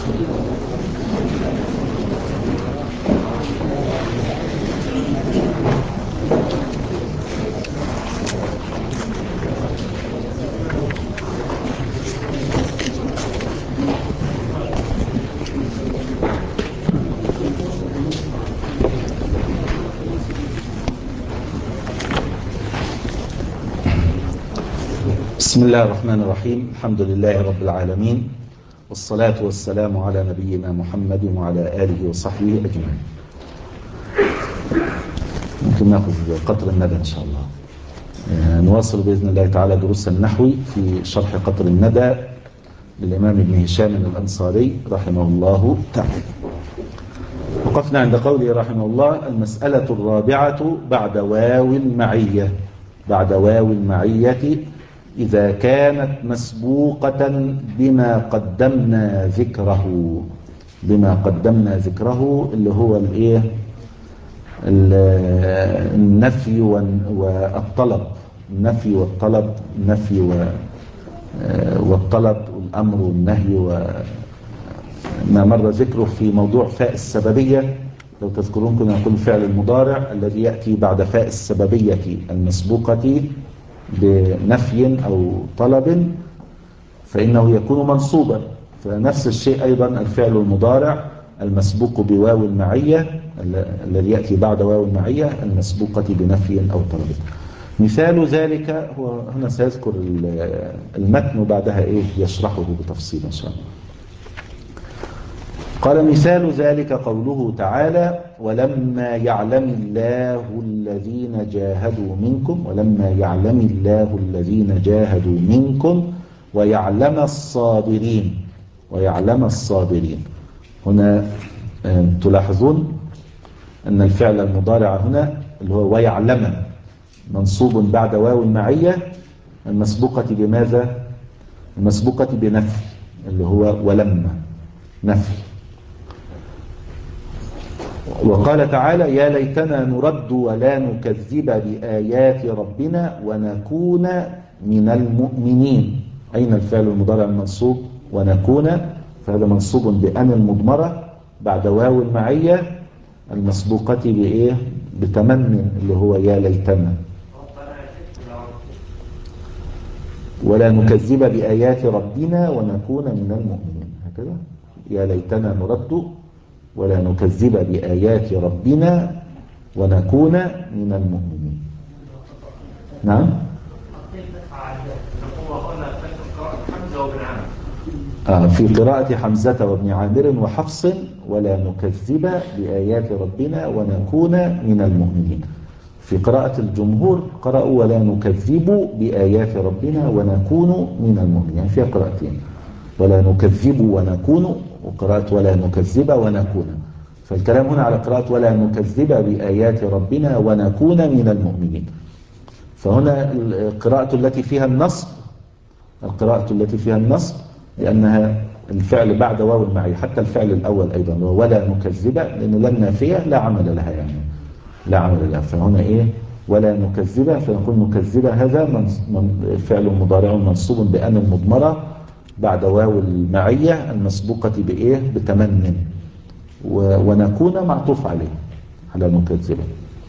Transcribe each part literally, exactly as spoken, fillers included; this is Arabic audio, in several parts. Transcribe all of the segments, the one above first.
بسم الله الرحمن الرحيم. الحمد لله رب العالمين، والصلاة والسلام على نبينا محمد وعلى آله وصحبه أجمعين. ممكن نأخذ قطر الندى إن شاء الله. نواصل بإذن الله تعالى دروس النحو في شرح قطر الندى للإمام ابن هشام الأنصاري رحمه الله تعالى. وقفنا عند قوله رحمه الله: المسألة الرابعة بعد واو المعية. بعد واو المعية إذا كانت مسبوقة بما قدمنا ذكره. بما قدمنا ذكره اللي هو الايه؟ النفي والطلب. النفي والطلب، النفي والطلب والأمر والنهي، وما مر ذكره في موضوع فاء السببية. لو تذكرون كنا نقول الفعل المضارع الذي يأتي بعد فاء السببية المسبوقة بنفي أو طلب فإنه يكون منصوبا. فنفس الشيء أيضا الفعل المضارع المسبوق بواو المعية الذي يأتي بعد واو المعية المسبوقة بنفي أو طلب. مثال ذلك هو هنا سيذكر المتن وبعدها إيه يشرحه بتفصيل إن شاء الله. قال: مثال ذلك قوله تعالى: ولما يعلم الله الذين جاهدوا منكم. ولما يعلم الله الذين جاهدوا منكم ويعلم الصابرين. ويعلم الصابرين. هنا تلاحظون أن الفعل المضارع هنا اللي هو ويعلم منصوب بعد واو المعية المسبوقة بماذا؟ المسبوقة بنفي اللي هو ولما، نفي. وقال تعالى: يا ليتنا نرد ولا نكذب بآيات ربنا ونكون من المؤمنين. أين الفعل المضارع المنصوب؟ ونكون. فهذا منصوب بأن المضمرة بعد واو المعية المسبوقة بإيه؟ بتمني اللي هو يا ليتنا. ولا نكذب بآيات ربنا ونكون من المؤمنين. هكذا يا ليتنا نرد ولا نكذب بآيات ربنا ونكون من المؤمنين. نعم. آه في قراءة حمزة وابن عامر وحفص: ولا نكذب بآيات ربنا ونكون من المؤمنين. في قراءة الجمهور قرأوا ولا نكذب بآيات ربنا ونكون من المؤمنين. يعني فيها قراءتين: ولا نكذب ونكون، وقراءة ولا نكذب ونكون. فالكلام هنا على قراءة ولا نكذب بآيات ربنا ونكون من المؤمنين. فهنا القراءة التي فيها النصب، القراءة التي فيها النصب لأنها الفعل بعد واو المعية. حتى الفعل الأول أيضا ولا نكذب لأن لم نافية لا عمل لها، يعني لا عمل لها. فهنا إيه؟ ولا نكذب، فنقول نكذب هذا فعل مضارع منصوب بأن المضمرة بعد واو المعية المسبوقة بإيه؟ بتمن. ونكون معطوف عليه على نكذب.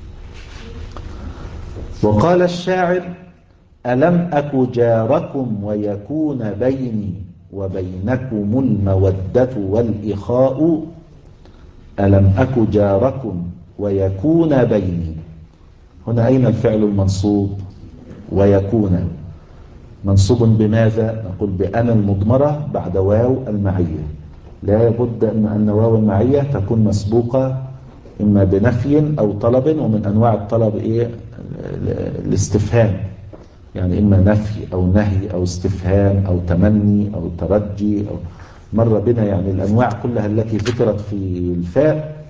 وقال الشاعر: ألم أك جاركم ويكون بيني وبينكم المودة والإخاء. ألم أك جاركم ويكون بيني. هنا أين الفعل المنصوب؟ ويكون. منصوب بماذا؟ نقول بأن المضمرة بعد واو المعية. لا بد أن واو المعية تكون مسبوقة إما بنفي أو طلب، ومن أنواع الطلب إيه؟ الاستفهام، يعني إما نفي أو نهي أو استفهام أو تمني أو ترجي أو مر بنا يعني الأنواع كلها التي ذكرت في الفاء: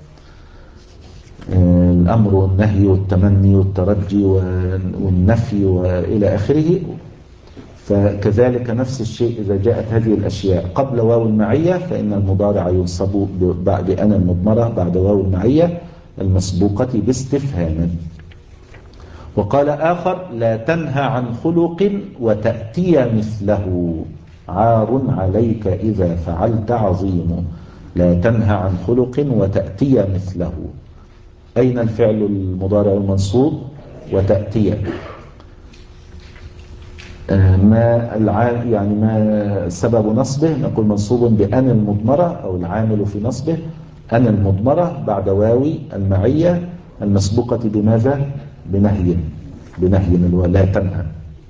الأمر والنهي والتمني والترجي والنفي وإلى آخره. فكذلك نفس الشيء إذا جاءت هذه الأشياء قبل واو المعية فإن المضارع ينصب بأن المضمرة بعد واو المعية المسبوقة باستفهام. وقال آخر: لا تنهى عن خلق وتأتي مثله. عار عليك إذا فعلت عظيم، لا تنهى عن خلق وتأتي مثله. أين الفعل المضارع المنصوب؟ وتأتي. ما العام يعني ما سبب نصبه؟ نقول منصوب بأن المضمرة، أو العامل في نصبه أن المضمرة بعد واو المعية المسبوقة بماذا؟ بنهي، بنهي اللي هو لا تنهى.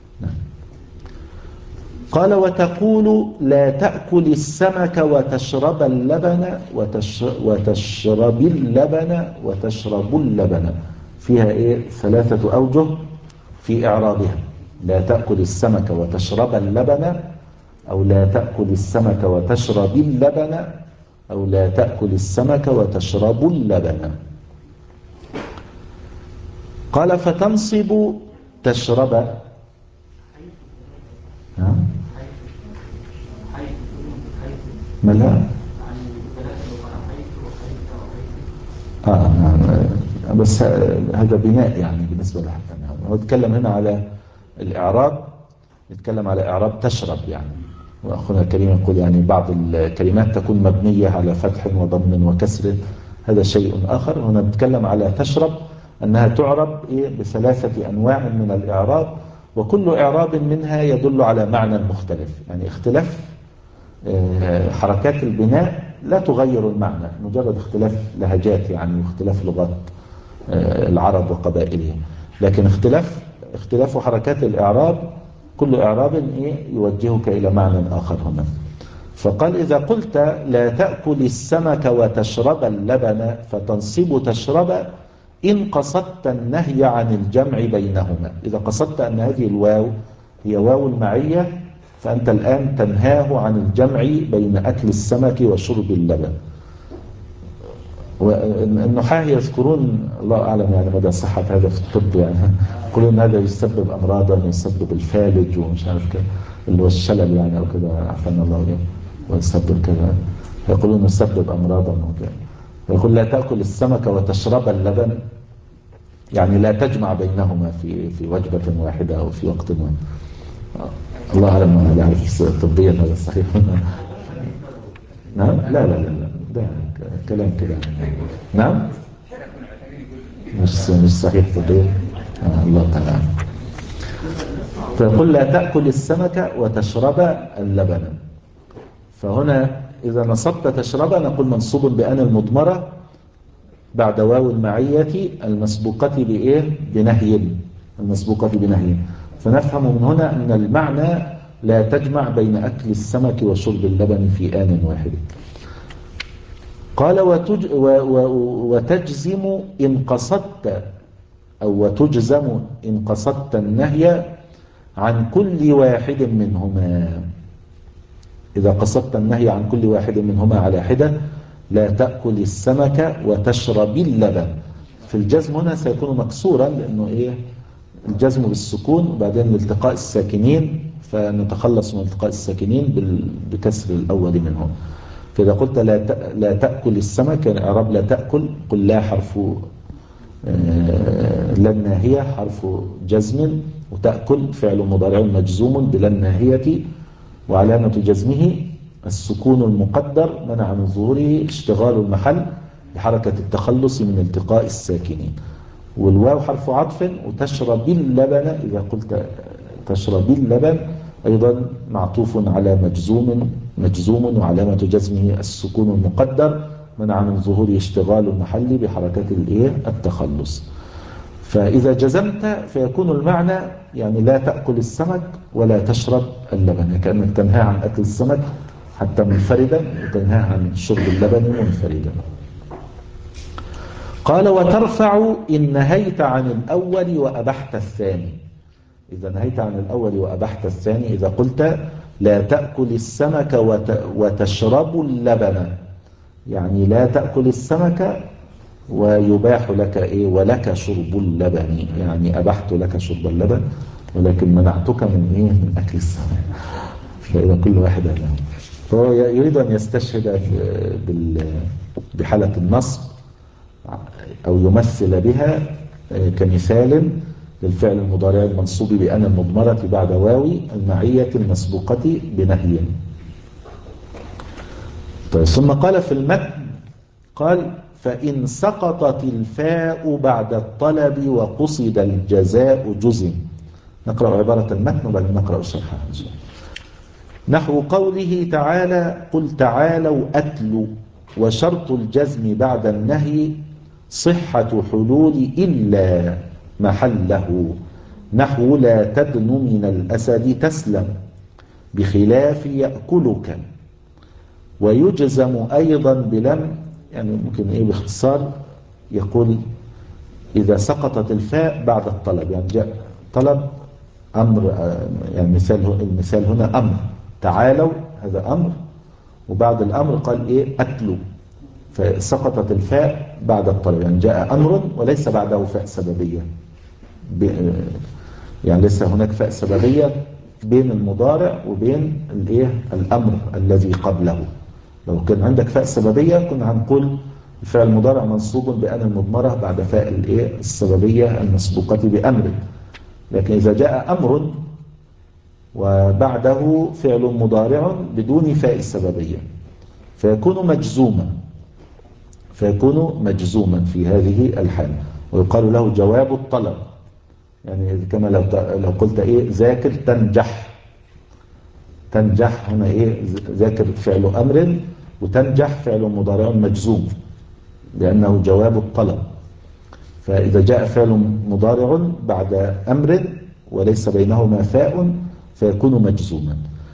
قال وتقول لا تأكل السمك وتشرب اللبن وتشرب اللبن وتشرب اللبن. فيها إيه؟ ثلاثة أوجه في إعرابها. لا تأكل السمك وتشرب اللبن، أو لا تأكل السمك وتشرب اللبن، أو لا تأكل السمك وتشرب اللبن. قال فتنصب تشرب. ها؟ ملا آه, آه بس هذا بناء يعني بالنسبة لحتى هو يتكلم هنا على الإعراب، يتكلم على إعراب تشرب يعني. وأخونا الكريم يقول يعني بعض الكلمات تكون مبنية على فتح وضم وكسر، هذا شيء آخر. هنا نتكلم على تشرب أنها تعرب إيه؟ بثلاثة أنواع من الإعراب، وكل إعراب منها يدل على معنى مختلف. يعني اختلاف حركات البناء لا تغير المعنى، مجرد اختلاف لهجات يعني، واختلاف لغات العرب وقبائلهم. لكن اختلاف اختلاف حركات الإعراب، كل إعراب إيه يوجهك إلى معنى آخر هنا. فقال إذا قلت لا تأكل السمك وتشرب اللبن فتنصب تشرب إن قصدت النهي عن الجمع بينهما. إذا قصدت أن هذه الواو هي واو المعية، فأنت الآن تنهاه عن الجمع بين أكل السمك وشرب اللبن. والنحاة يذكرون الله أعلم يعني مدى صحة هذا في الطب، يعني يقولون هذا يسبب أمراضا، يسبب الفالج ومش عارف كده اللي هو الشلل يعني أو كده، عفنا الله له، ويسبب كذا، يقولون يسبب أمراضا وكذا. يقول لا تأكل السمك وتشرب اللبن، يعني لا تجمع بينهما في في وجبة واحدة أو في وقت واحد. الله أعلم لا أعرف طبيا هذا صحيح. نعم لا لا لا لا ده كلام كده. نعم مش مش صحيح طبيا. آه الله تعالى. فيقول لا تأكل السمك وتشرب اللبن. فهنا إذا نصبت تشرب نقول منصوب بأن المضمرة بعد واو المعية المسبوقة بإيه؟ بنهي، المسبوقة بنهي. فنفهم من هنا أن المعنى لا تجمع بين أكل السمك وشرب اللبن في آن واحد. قال وتج و و وتجزم إن قصدت، أو وتجزم إن قصدت النهي عن كل واحد منهما. إذا قصدت النهي عن كل واحد منهما على حدة، لا تأكل السمك وتشرب اللبن. في الجزم هنا سيكون مكسورا، لأنه إيه؟ الجزم بالسكون وبعدين الالتقاء الساكنين، فنتخلص من التقاء الساكنين بكسر الأول منهم. فإذا قلت لا لا تأكل السمك، يعني إعراب لا تأكل، قل لا حرف لا الناهية حرف جزم، وتأكل فعل مضارع مجزوم بلا الناهية، وعلامة جزمه السكون المقدر منع من ظهوره اشتغال المحل بحركة التخلص من التقاء الساكنين. والواو حرف عطف. وتشرب اللبن، إذا قلت تشرب اللبن أيضا معطوف على مجزوم مجزوم وعلامة جزمه السكون المقدر منع من ظهور اشتغال المحل بحركة الايه التخلص. فإذا جزمت فيكون المعنى يعني لا تأكل السمك ولا تشرب اللبن، كأنك تنهى عن أكل السمك حتى منفردا، وتنهى عن شرب اللبن منفردا. قال وترفع إن نهيت عن الأول وأبحت الثاني. إذا نهيت عن الأول وأبحت الثاني، إذا قلت لا تأكل السمك وتشرب اللبن، يعني لا تأكل السمك ويباح لك إيه ولك شرب اللبن، يعني أبحت لك شرب اللبن ولكن منعتك من إيه من أكل السمك. فإذا كل واحد له، فهو يريد أن يستشهد بحالة النصب أو يمثل بها كمثال للفعل المضارع المنصوب بأن المضمرة بعد واو المعية المسبوقة بنهي. طيب ثم قال في المتن قال فإن سقطت الفاء بعد الطلب وقصد الجزاء جزم. نقرأ عبارة المتن وبعدين نقرأ الشرح إن شاء الله. نحو قوله تعالى قل تعالوا أتلوا، وشرط الجزم بعد النهي صحة حلول إلا محله، نحو لا تدن من الأسد تسلم بخلاف يأكلك. ويجزم أيضا بلم، يعني ممكن إيه باختصار يقول إذا سقطت الفاء بعد الطلب، يعني جاء طلب أمر، يعني مثال المثال هنا أمر تعالوا، هذا أمر، وبعد الأمر قال إيه أتلوا، فسقطت الفاء بعد الطلب، يعني جاء أمر وليس بعده فاء سببية، يعني ليس هناك فاء سببية بين المضارع وبين الإيه الأمر الذي قبله. لو كان عندك فاء سببية كنا هنقول الفعل المضارع منصوب بأن المضمرة بعد فاء الإيه السببية المسبوقة بأمر. لكن إذا جاء أمر وبعده فعل مضارع بدون فاء السببية فيكون مجزوما، فيكون مجزوما في هذه الحالة، ويقال له جواب الطلب. يعني كما لو لو قلت إيه ذاكر تنجح، تنجح هنا إيه ذاكر فعل أمر وتنجح فعل مضارع مجزوم لأنه جواب الطلب. فإذا جاء فعل مضارع بعد أمر وليس بينهما فاء فيكون مجزوما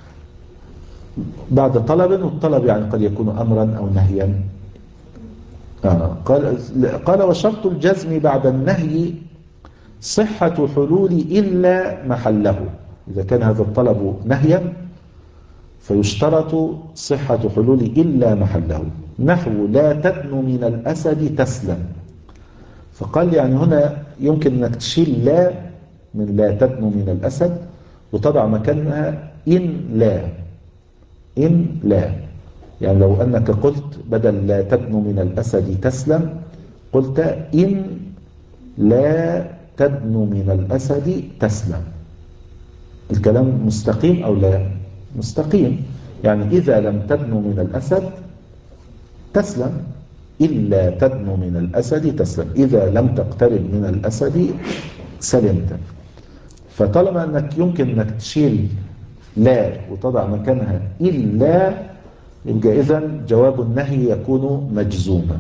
بعد طلب، والطلب يعني قد يكون أمرا أو نهيا. آه. قال, قال وشرط الجزم بعد النهي صحة حلول إلا محله. إذا كان هذا الطلب نهيا فيشترط صحة حلول إلا محله، نحو لا تدن من الأسد تسلم. فقال يعني هنا يمكن أنك تشيل لا من لا تدن من الأسد وتضع مكانها إن لا، إن لا، يعني لو أنك قلت بدل لا تدن من الأسد تسلم قلت إن لا تدن من الأسد تسلم. الكلام مستقيم أو لا؟ مستقيم. يعني إذا لم تدن من الأسد تسلم، إلا تدن من الأسد تسلم، إذا لم تقترب من الأسد سلمت. فطالما أنك يمكن أنك تشيل لا وتضع مكانها إلا، يبقى إذن جواب النهي يكون مجزوما،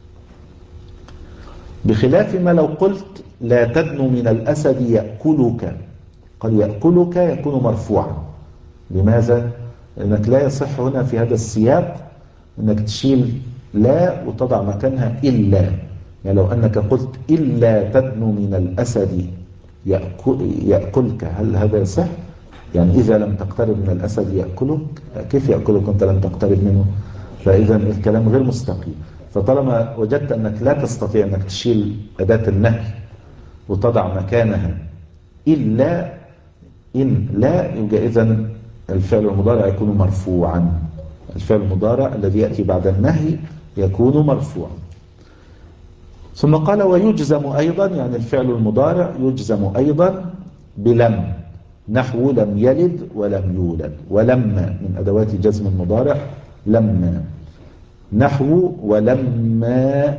بخلاف ما لو قلت لا تدن من الأسد يأكلك. قال يأكلك يكون مرفوعا. لماذا؟ لأنك لا يصح هنا في هذا السياق أنك تشيل لا وتضع مكانها إلا. يعني لو أنك قلت إلا تدن من الأسد يأكلك، هل هذا يصح؟ يعني إذا لم تقترب من الأسد يأكلك، كيف يأكلك أنت لم تقترب منه؟ فإذا الكلام غير مستقيم. فطالما وجدت أنك لا تستطيع أنك تشيل أداة النهي وتضع مكانها إلا إن لا، يبقى إذن الفعل المضارع يكون مرفوعا. الفعل المضارع الذي يأتي بعد النهي يكون مرفوعا. ثم قال ويجزم أيضا، يعني الفعل المضارع يجزم أيضا بلم، نحو لم يلد ولم يولد، ولما من أدوات جزم المضارع لما، نحو ولما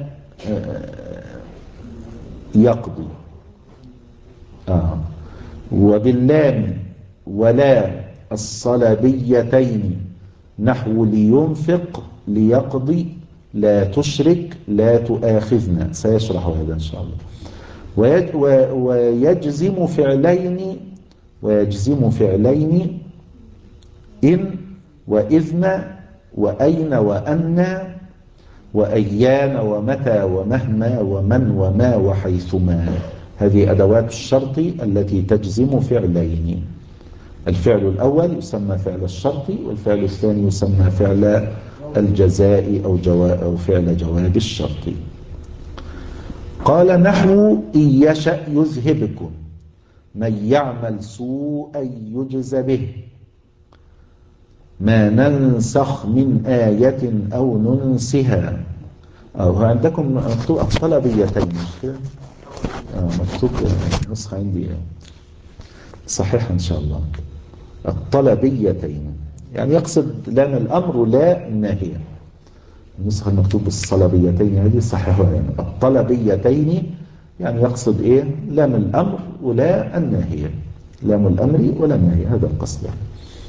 يقضي. آه. وباللام ولا الصلبيتين، نحو لينفق ليقضي لا تشرك لا تؤاخذنا، سيشرح هذا إن شاء الله. ويجزم فعلين، ويجزم فعلين إن وإذن وأين وأن وأيان ومتى ومهما ومن وما وحيثما. هذه أدوات الشرط التي تجزم فعلين. الفعل الأول يسمى فعل الشرط، والفعل الثاني يسمى فعل الجزاء أو, جوا أو فعل جواب الشرط. قال نحو إن يشأ يذهبكم من يعمل سوءا يجز به، ما ننسخ من آية أو ننسها. أو عندكم مكتوب الطلبيتين مش كده؟ آه مكتوب نسخة عندي صحيح إن شاء الله. الطلبيتين يعني يقصد لام الأمر لا الناهية. النسخة المكتوب بالصلبيتين هذه صحيحة يعني الطلبيتين يعني يقصد إيه لام الأمر ولا الناهية. لام الأمر ولا الناهية هذا القصد يعني.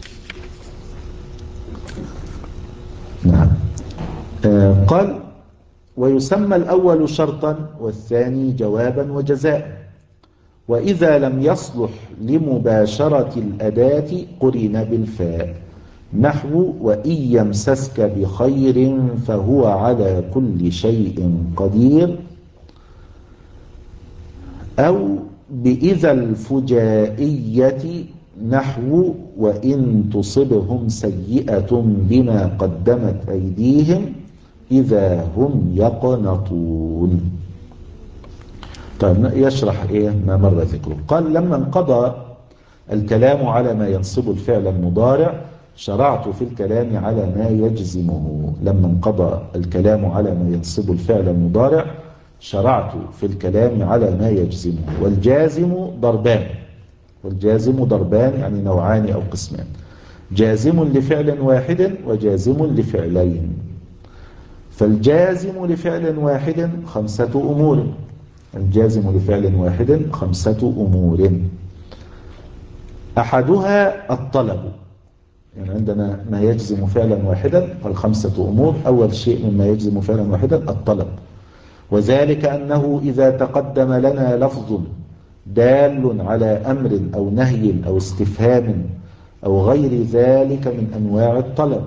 نعم. آه قال ويسمى الأول شرطا والثاني جوابا وجزاء. وإذا لم يصلح لمباشرة الأداة قرن بالفاء نحو وإن يمسسك بخير فهو على كل شيء قدير أو بإذا الفجائية نحو وإن تصبهم سيئة بما قدمت أيديهم إذا هم يقنطون. طيب يشرح إيه ما مر ذكره. قال لما انقضى الكلام على ما ينصب الفعل المضارع شرعت في الكلام على ما يجزمه. لما انقضى الكلام على ما ينصب الفعل المضارع شرعت في الكلام على ما يجزمه. والجازم ضربان. والجازم ضربان يعني نوعان أو قسمان. جازم لفعل واحد وجازم لفعلين. فالجازم لفعل واحد خمسة أمور. الجازم لفعل واحد خمسة أمور. أحدها الطلب يعني عندنا ما يجزم فعلا واحدا فالخمسة أمور. أول شيء مما يجزم فعلا واحدا الطلب وذلك أنه إذا تقدم لنا لفظ دال على أمر أو نهي أو استفهام أو غير ذلك من أنواع الطلب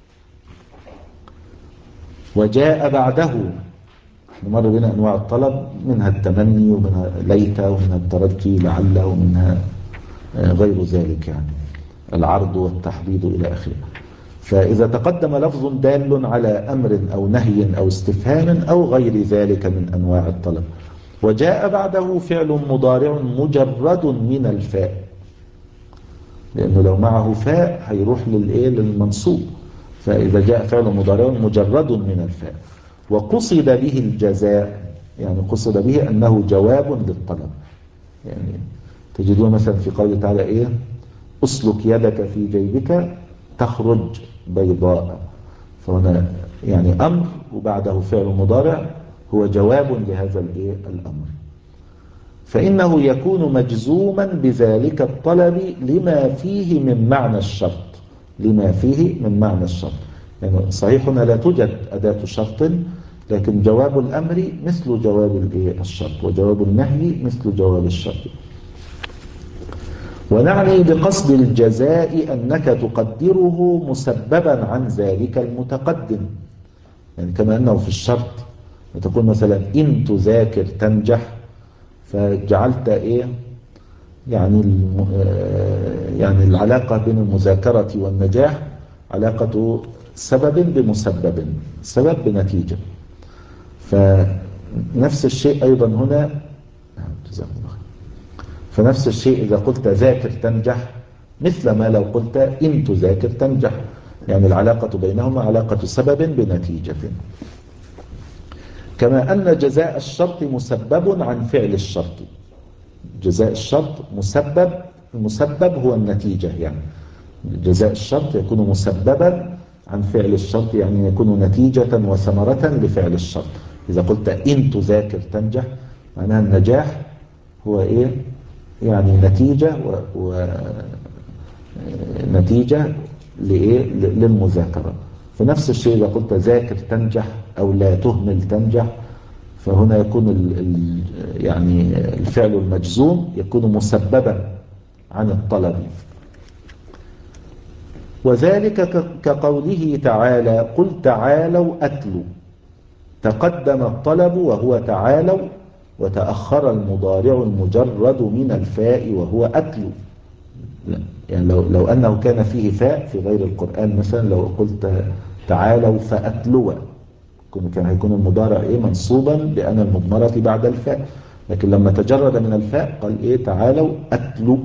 وجاء بعده نمر بنا أنواع الطلب منها التمني ومنها ليت ومنها الترجي لعل ومنها غير ذلك يعني العرض والتحديد إلى آخره. فإذا تقدم لفظ دال على أمر أو نهي أو استفهام أو غير ذلك من أنواع الطلب وجاء بعده فعل مضارع مجرد من الفاء لأنه لو معه فاء هيروح للإيه للمنصوب. فإذا جاء فعل مضارع مجرد من الفاء وقصد به الجزاء يعني قصد به أنه جواب للطلب. يعني تجدون مثلا في قوله تعالى إيه أسلك يدك في جيبك تخرج بيضاء. فهنا يعني أمر وبعده فعل مضارع هو جواب لهذا الإيه الأمر. فإنه يكون مجزوما بذلك الطلب لما فيه من معنى الشرط. لما فيه من معنى الشرط يعني صحيح هنا لا توجد أداة شرط لكن جواب الأمر مثل جواب الإيه الشرط وجواب النهي مثل جواب الشرط. ونعني بقصد الجزاء أنك تقدره مسببا عن ذلك المتقدم يعني كما أنه في الشرط تقول مثلا إن تذاكر تنجح فجعلت إيه يعني يعني العلاقة بين المذاكرة والنجاح علاقة سبب بمسبب سبب بنتيجة. فنفس الشيء أيضا هنا فنفس الشيء إذا قلت ذاكر تنجح مثل ما لو قلت إن تذاكر تنجح يعني العلاقة بينهما علاقة سبب بنتيجة. كما أن جزاء الشرط مسبب عن فعل الشرط. جزاء الشرط مسبب المسبب هو النتيجة يعني جزاء الشرط يكون مسببا عن فعل الشرط يعني يكون نتيجة وثمرة لفعل الشرط. إذا قلت إن تذاكر تنجح معناها النجاح هو إيه يعني نتيجة و... نتيجة لإيه للمذاكرة. فنفس الشيء إذا قلت ذاكر تنجح أو لا تهمل تنجح فهنا يكون ال... ال... يعني الفعل المجزوم يكون مسببا عن الطلب. وذلك كقوله تعالى قل تعالوا أتلوا تقدم الطلب وهو تعالوا وتأخر المضارع المجرد من الفاء وهو أتلو. يعني لو, لو أنه كان فيه فاء في غير القرآن مثلا لو قلت تعالوا فأتلوا كان هيكون المضارع إيه منصوبا لأن المضمرة بعد الفاء لكن لما تجرد من الفاء قال إيه تعالوا أتلوا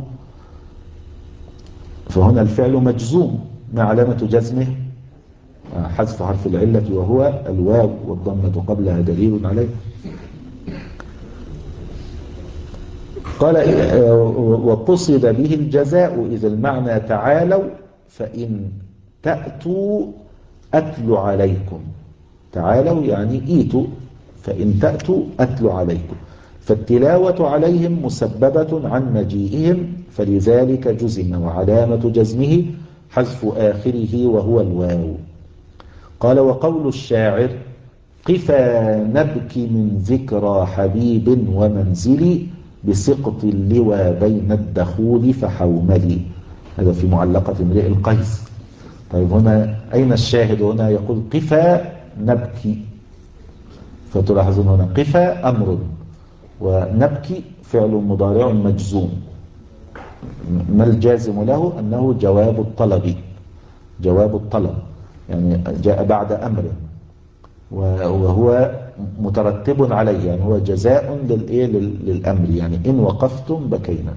فهنا الفعل مجزوم ما علامة جزمه حذف حرف العلة وهو الواو والضمة قبلها دليل عليه. قال وقصد به الجزاء إذا المعنى تعالوا فإن تأتوا أتل عليكم. تعالوا يعني إيتوا، فإن تأتوا أتل عليكم، فالتلاوة عليهم مسببة عن مجيئهم، فلذلك جزم، وعلامة جزمه حذف آخره وهو الواو. قال وقول الشاعر قفا نبكي من ذكرى حبيب ومنزلي بسقط اللوى بين الدخول فحوملي. هذا في معلقة امرئ القيس. طيب هنا أين الشاهد؟ هنا يقول قفا نبكي، فتلاحظون هنا قفا أمر ونبكي فعل مضارع مجزوم. ما الجازم له؟ أنه جواب الطلب، جواب الطلب يعني جاء بعد أمر وهو مترتب عليه، يعني هو جزاء للإيه للأمر، يعني إن وقفتم بكينا.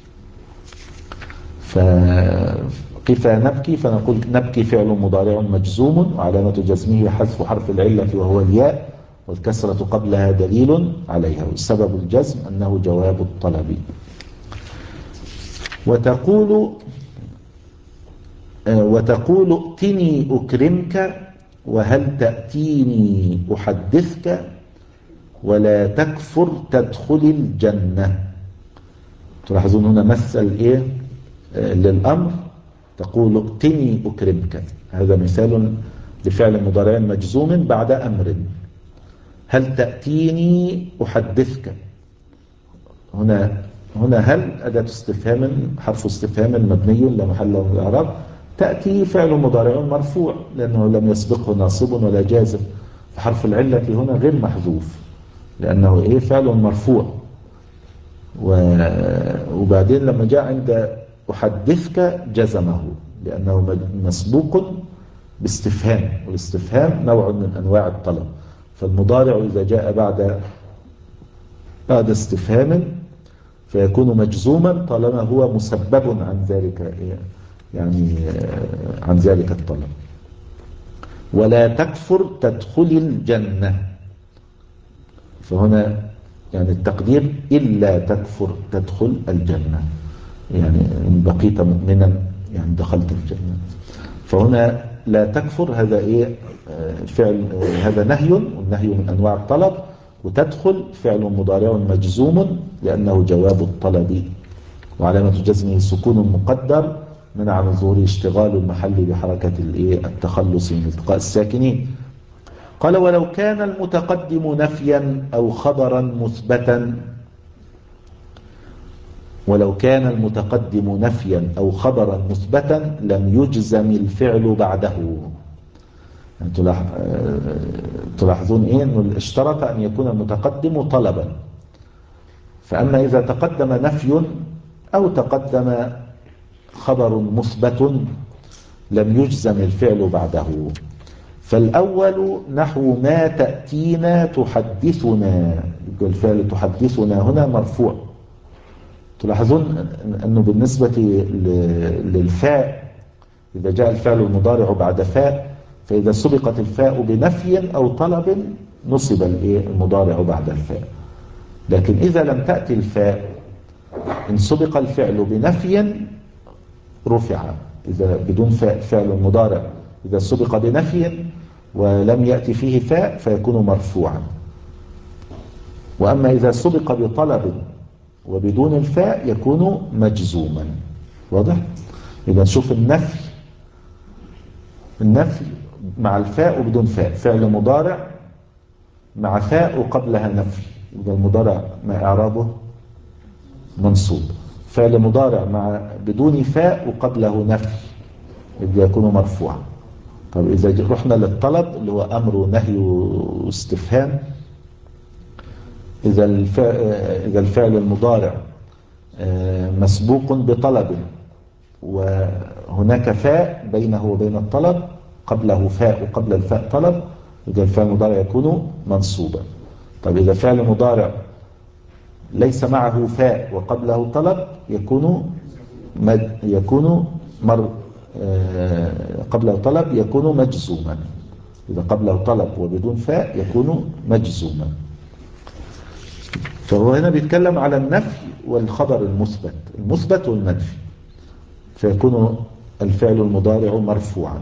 فقفا نبكي فنقول نبكي فعل مضارع مجزوم وعلامة جزمه حذف حرف العلة وهو الياء، والكسرة قبلها دليل عليها، والسبب الجزم أنه جواب الطلب. وتقول وتقول ائتني أكرمك وهل تأتيني أحدثك ولا تكفر تدخل الجنة. تلاحظون هنا مثل إيه للأمر، تقول ائتني أكرمك، هذا مثال لفعل مضارع مجزوم بعد أمر. هل تأتيني أحدثك، هنا هنا هل أداة استفهام حرف استفهام مبني لا محل له من الإعراب. تأتي فعل مضارع مرفوع لأنه لم يسبقه ناصب ولا جازم، فحرف العلة هنا غير محذوف لأنه إيه فعل مرفوع. وبعدين لما جاء عند أحدثك جزمه لأنه مسبوق باستفهام، والاستفهام نوع من أنواع الطلب، فالمضارع إذا جاء بعد بعد استفهام فيكون مجزوما طالما هو مسبب عن ذلك يعني عن ذلك الطلب. ولا تكفر تدخل الجنة، فهنا يعني التقدير إلا تكفر تدخل الجنة، يعني إن بقيت مؤمنا يعني دخلت الجنة. فهنا لا تكفر هذا إيه فعل، هذا نهي، والنهي من أنواع الطلب. وتدخل فعل مضارع مجزوم لأنه جواب الطلب، وعلامة جزمه سكون مقدر من عن ظهور اشتغال المحل بحركة التخلص من التقاء الساكنين. قال ولو كان المتقدم نفيا أو خبرا مثبتا، ولو كان المتقدم نفيا أو خبرا مثبتا لم يجزم الفعل بعده. يعني تلاحظون إيه أنه اشترط أن يكون المتقدم طلبا، فأما إذا تقدم نفي أو تقدم خبر مثبت لم يجزم الفعل بعده. فالأول نحو ما تأتينا تحدثنا، الفعل تحدثنا هنا مرفوع. تلاحظون أنه بالنسبة للفاء إذا جاء الفعل المضارع بعد فاء، فإذا سبقت الفاء بنفي أو طلب نصب المضارع بعد الفاء. لكن إذا لم تأتي الفاء إن سبق الفعل بنفي رفع، إذا بدون فاء فعل المضارع إذا سبق بنفي ولم يأتي فيه فاء فيكون مرفوعا. وأما إذا سبق بطلب وبدون الفاء يكون مجزوما. واضح؟ إذا نشوف النفي، النفي مع الفاء وبدون فاء، فعل مضارع مع فاء وقبلها نفي، إذا المضارع ما إعرابه منصوب. فعل مضارع مع بدون فاء وقبله نفي يبقى يكون مرفوعا. طب إذا رحنا للطلب اللي هو أمر ونهي واستفهام، إذا الفعل, إذا الفعل المضارع مسبوق بطلب وهناك فاء بينه وبين الطلب، قبله فاء وقبل الفاء طلب، إذا الفعل المضارع يكون منصوبا. طب إذا فعل مضارع ليس معه فاء وقبله طلب يكون مد يكون مر قبله طلب يكون مجزوما. إذا قبله طلب وبدون فاء يكون مجزوما. فهو هنا بيتكلم على النفي والخبر المثبت، المثبت والمنفي، فيكون الفعل المضارع مرفوعا.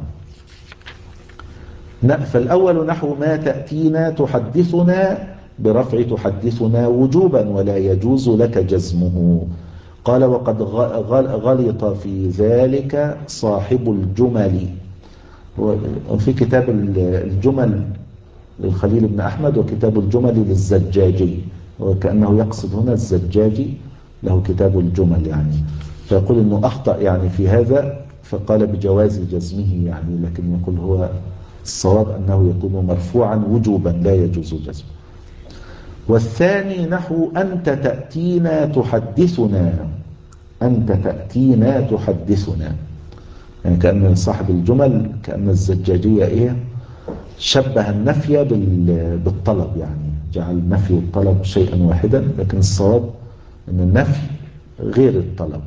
فالأول نحو ما تأتينا تحدثنا برفع تحدثنا وجوبا ولا يجوز لك جزمه. قال وقد غلط في ذلك صاحب الجمل. وفي كتاب الجمل للخليل بن أحمد وكتاب الجمل للزجاجي، وكأنه يقصد هنا الزجاجي له كتاب الجمل يعني، فيقول أنه أخطأ يعني في هذا، فقال بجواز جزمه يعني، لكن يقول هو الصواب أنه يكون مرفوعا وجوبا لا يجوز جزمه. والثاني نحو أنت تأتينا تحدثنا، أنت تأتينا تحدثنا، يعني كأن صاحب الجمل كأن الزجاجية إيه شبه النفي بالطلب، يعني جعل النفي والطلب شيئا واحدا، لكن الصواب أن النفي غير الطلب.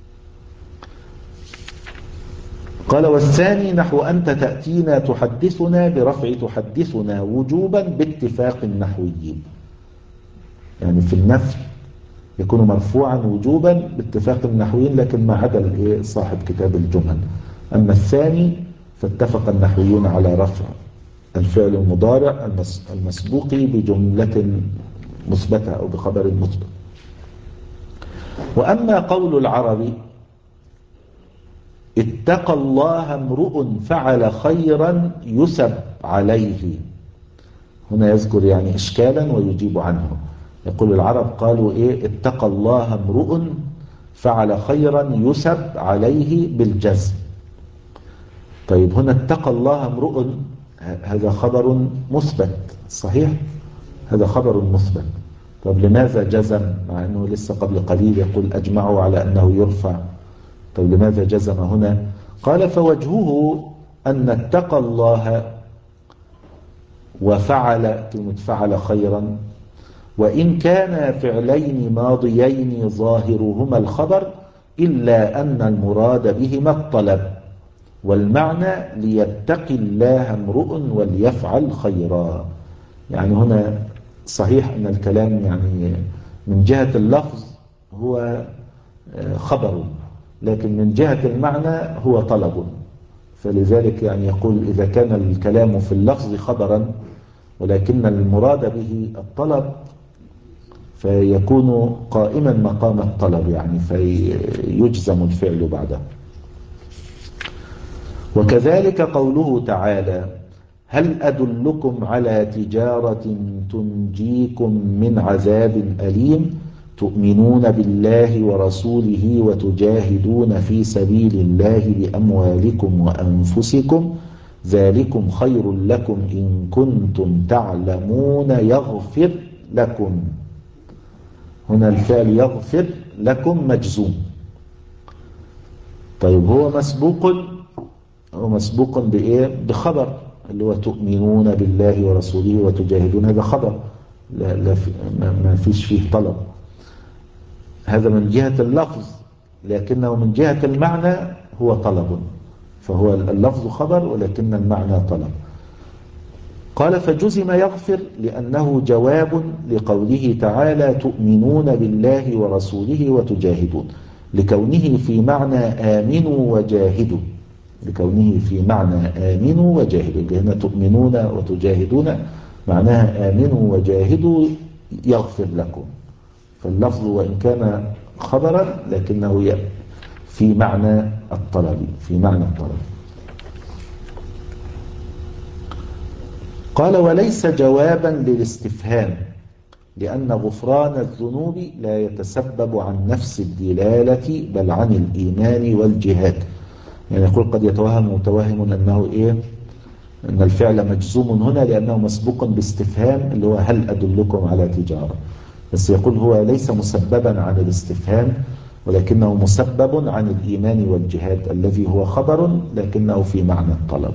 قال والثاني نحو أنت تأتينا تحدثنا برفع تحدثنا وجوبا باتفاق النحويين، يعني في النفي يكون مرفوعا وجوبا باتفاق النحويين، لكن ما عدا صاحب كتاب الجمل. أما الثاني فاتفق النحويون على رفع الفعل المضارع المسبوق بجملة مثبتة أو بخبر مثبت. وأما قول العرب اتقى الله امرؤ فعل خيرا يسب عليه، هنا يذكر يعني إشكالا ويجيب عنه. يقول العرب قالوا إيه اتقى الله امرؤ فعل خيرا يسب عليه بالجزم. طيب هنا اتقى الله امرؤ هذا خبر مثبت صحيح، هذا خبر مثبت، طب لماذا جزم مع أنه لسه قبل قليل يقول أجمعوا على أنه يرفع؟ طب لماذا جزم هنا؟ قال فوجهه أن اتقى الله وفعل كلمة فعل خيرا، وإن كان فعلين ماضيين ظاهرهما الخبر إلا أن المراد بهما الطلب، والمعنى ليتقي الله امرؤ وليفعل خيرا. يعني هنا صحيح أن الكلام يعني من جهة اللفظ هو خبر، لكن من جهة المعنى هو طلب، فلذلك يعني يقول إذا كان الكلام في اللفظ خبرا ولكن المراد به الطلب فيكون قائما مقام الطلب، يعني فيجزم الفعل بعده. وكذلك قوله تعالى هل أدلكم على تجارة تنجيكم من عذاب أليم تؤمنون بالله ورسوله وتجاهدون في سبيل الله بأموالكم وأنفسكم ذلكم خير لكم إن كنتم تعلمون يغفر لكم. هنا الفعل يغفر لكم مجزوم. طيب هو مسبوق هو مسبوق بإيه؟ بخبر اللي هو تؤمنون بالله ورسوله وتجاهدون، هذا خبر لا لا في ما فيش فيه طلب، هذا من جهة اللفظ، لكنه من جهة المعنى هو طلب، فهو اللفظ خبر ولكن المعنى طلب. قال فجزم يغفر لأنه جواب لقوله تعالى تؤمنون بالله ورسوله وتجاهدون، لكونه في معنى آمنوا وجاهدوا، لكونه في معنى آمنوا وجاهدوا، هنا تؤمنون وتجاهدون معناها آمنوا وجاهدوا يغفر لكم، فاللفظ وإن كان خبرا لكنه في معنى الطلب، في معنى الطلب. قال وليس جوابا للاستفهام لأن غفران الذنوب لا يتسبب عن نفس الدلالة بل عن الإيمان والجهاد. يعني يقول قد يتوهم متوهم أنه إيه أن الفعل مجزوم هنا لأنه مسبوق باستفهام اللي هو هل أدلكم على تجارة، بس يقول هو ليس مسببا عن الاستفهام ولكنه مسبب عن الإيمان والجهاد الذي هو خبر لكنه في معنى الطلب.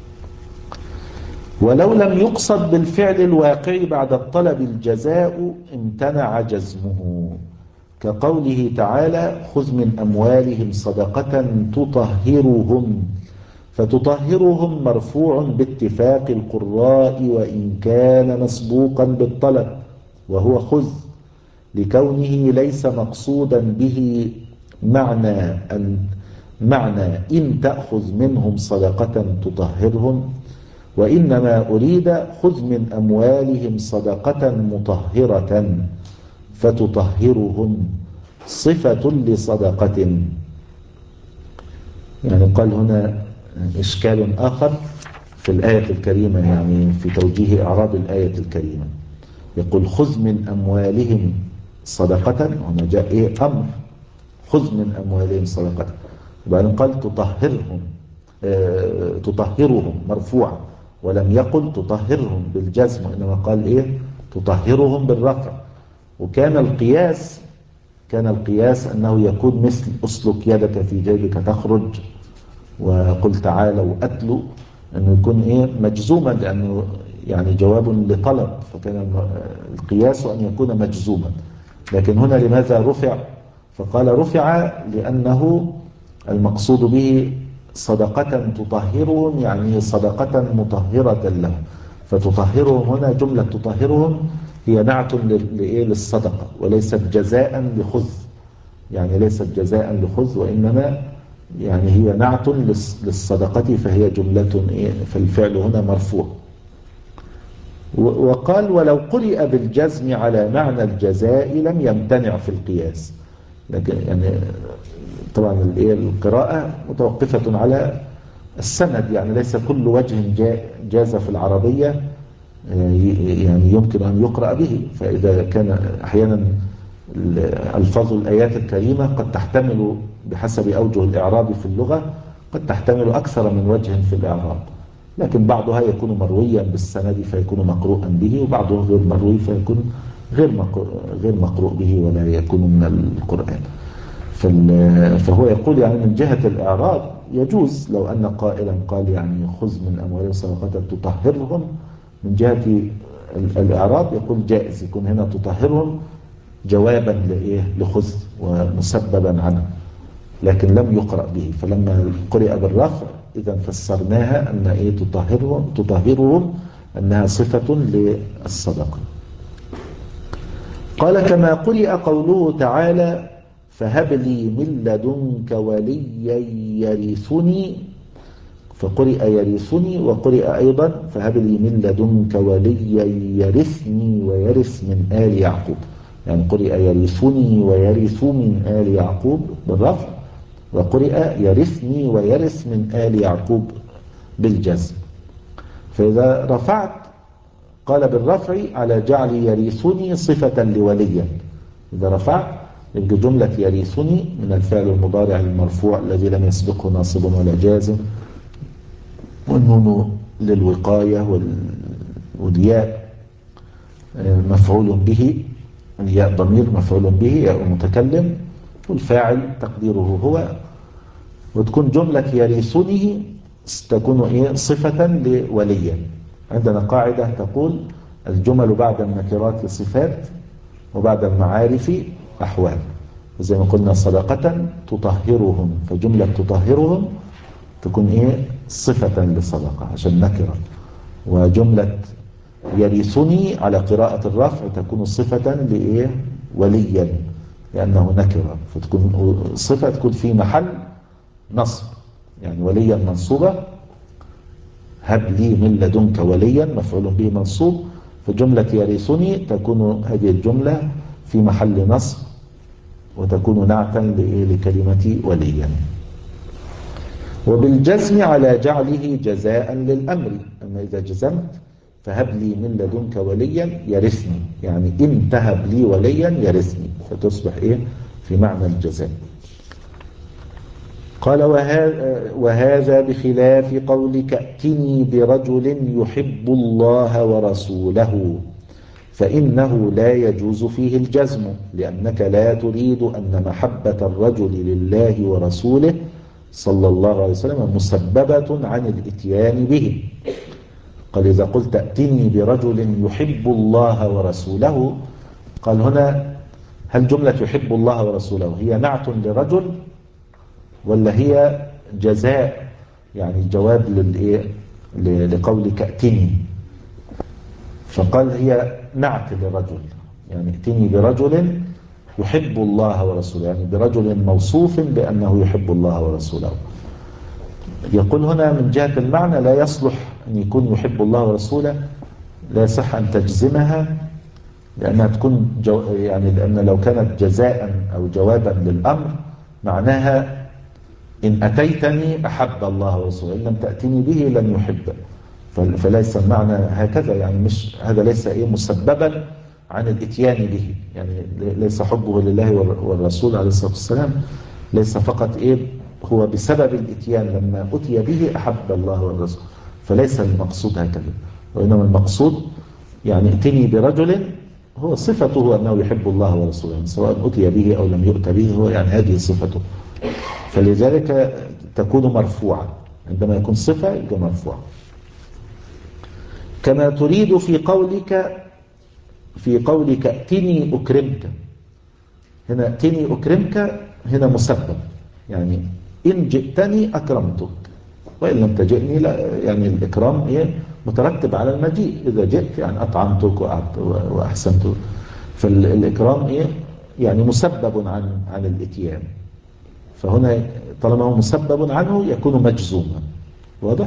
ولو لم يقصد بالفعل الواقع بعد الطلب الجزاء امتنع جزمه، كقوله تعالى خذ من أموالهم صدقة تطهرهم، فتطهرهم مرفوع باتفاق القراء وإن كان مسبوقا بالطلب وهو خذ، لكونه ليس مقصودا به معنى أن معنى إن تأخذ منهم صدقة تطهرهم، وإنما أريد خذ من أموالهم صدقة مطهرة فتطهرهم صفة لصدقة. يعني قال هنا إشكال آخر في الآية الكريمة، يعني في توجيه إعراب الآية الكريمة. يقول خذ من أموالهم صدقة، هنا جاء إيه أمر، خذ من أموالهم صدقة، وبعدين قال تطهرهم اه تطهرهم مرفوعة، ولم يقل تطهرهم بالجزم، إنما قال إيه تطهرهم بالرفع. وكان القياس كان القياس أنه يكون مثل أسلك يدك في جيبك تخرج وقل تعالوا أتلوا، أنه يكون إيه مجزوما، لأنه يعني جواب لطلب، فكان القياس أن يكون مجزوما. لكن هنا لماذا رفع؟ فقال رفع لأنه المقصود به صدقة تطهرهم، يعني صدقة مطهرة له، فتطهرهم هنا جملة تطهرهم هي نعت للصدقة وليست جزاء لخذ، يعني ليست جزاء لخذ، وإنما يعني هي نعت للصدقة، فهي جملة إيه، فالفعل هنا مرفوع. وقال ولو قرئ بالجزم على معنى الجزاء لم يمتنع في القياس، لكن يعني طبعا القراءة متوقفة على السند، يعني ليس كل وجه جاز في العربية يعني يمكن أن يقرأ به. فإذا كان أحيانا ألفاظ الآيات الكريمة قد تحتمل بحسب أوجه الإعراب في اللغة قد تحتمل أكثر من وجه في الإعراب، لكن بعضها يكون مرويا بالسند فيكون مقروءا به، وبعضه غير مروي فيكون غير غير مقروء به ولا يكون من القرآن. فهو يقول يعني من جهة الإعراب يجوز لو أن قائلا قال يعني خذ من أموالهم صدقة تطهرهم، من جهة الإعراب يقول جائز يكون هنا تطهرهم جوابا لإيه لخذ ومسببا عنه، لكن لم يقرأ به. فلما قرئ بالرفع إذا فسرناها أن إيه تطهرهم تطهرهم أنها صفة للصدقة. قال كما قرئ قوله تعالى فهب لي من لدنك وليا يرثني، فقرئ يرثني وقرئ أيضا فهب لي من لدنك وليا يرثني ويرث من آل يعقوب، يعني قرئ يرثني ويرث من آل يعقوب بالرفع، وقرئ يرثني ويرث من آل يعقوب بالجزم. فإذا رفعت قال بالرفع على جعل يرثني صفة لوليا، إذا رفعت يبقى جملة يرثني من الفعل المضارع المرفوع الذي لم يسبقه ناصب ولا جازم، والنون للوقاية والياء مفعول به، الياء ضمير مفعول به ياء المتكلم، والفاعل تقديره هو، وتكون جملة يرثني تكون إيه صفة لوليا. عندنا قاعدة تقول الجمل بعد النكرات صفات وبعد المعارف أحوال، زي ما قلنا صدقة تطهرهم، فجملة تطهرهم تكون إيه صفة لصدقة عشان نكرة، وجملة يرثني على قراءة الرفع تكون صفة لإيه وليا لأنه نكرة، فتكون صفة تكون في محل نصب، يعني وليا منصوبة، هب لي من لدنك وليا مفعول به منصوب، فجملة يرثني تكون هذه الجملة في محل نصب وتكون نعتا لكلمة وليا. وبالجزم على جعله جزاء للأمر، أما إذا جزمت فهب لي من لدنك وليا يرثني، يعني إن تهب لي وليا يرثني، فتصبح إيه في معنى الجزاء. قال وهذا, وهذا بخلاف قولك ائتني برجل يحب الله ورسوله، فإنه لا يجوز فيه الجزم، لأنك لا تريد أن محبة الرجل لله ورسوله صلى الله عليه وسلم مسببة عن الاتيان به. قال إذا قلت ائتني برجل يحب الله ورسوله، قال هنا هل جملة يحب الله ورسوله هي نعت لرجل ولا هي جزاء، يعني جواب للإيه لقولك ائتني؟ فقال هي نعت لرجل، يعني ائتني برجل يحب الله ورسوله، يعني برجل موصوف بأنه يحب الله ورسوله. يقول هنا من جهة المعنى لا يصلح أن يكون يحب الله ورسوله، لا يصح أن تجزمها لأنها تكون جو يعني لأن لو كانت جزاء أو جوابا للأمر معناها إن أتيتني أحب الله ورسوله، إن لم تأتني به لن يحب. فليس المعنى هكذا، يعني مش هذا ليس إيه مسببا عن الاتيان به، يعني ليس حبه لله والرسول عليه الصلاة والسلام ليس فقط إيه هو بسبب الاتيان، لما أتي به أحب الله والرسول، فليس المقصود هكذا، وإنما المقصود يعني ائتني برجل هو صفته أنه يحب الله ورسوله، يعني سواء أتي به أو لم يؤت به، هو يعني هذه صفته، فلذلك تكون مرفوعة، عندما يكون صفة يكون مرفوعة. كما تريد في قولك في قولك ائتني أكرمك، هنا ائتني أكرمك هنا مسبب، يعني إن جئتني أكرمتك، وإن لم تجئني لا، يعني الإكرام إيه مترتب على المجيء، إذا جئت يعني أطعمتك وأحسنت، فالإكرام إيه يعني مسبب عن عن الإتيان، فهنا طالما هو مسبب عنه يكون مجزوما، واضح؟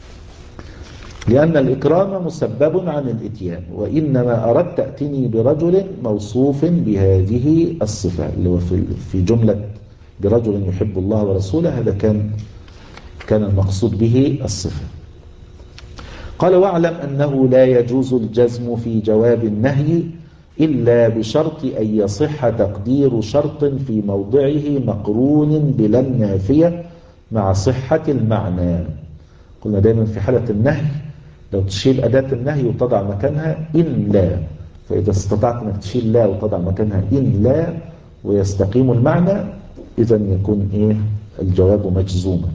لأن الإكرام مسبب عن الإتيان، وإنما أردت تأتني برجل موصوف بهذه الصفة اللي هو في جملة برجل يحب الله ورسوله، هذا كان كان المقصود به الصفة. قال واعلم أنه لا يجوز الجزم في جواب النهي إلا بشرط أن يصح تقدير شرط في موضعه مقرون بلا النافية مع صحة المعنى. قلنا دائما في حالة النهي لو تشيل أداة النهي وتضع مكانها إن لا، فإذا استطعت أنك تشيل لا وتضع مكانها إن لا ويستقيم المعنى، إذا يكون إيه الجواب مجزوما.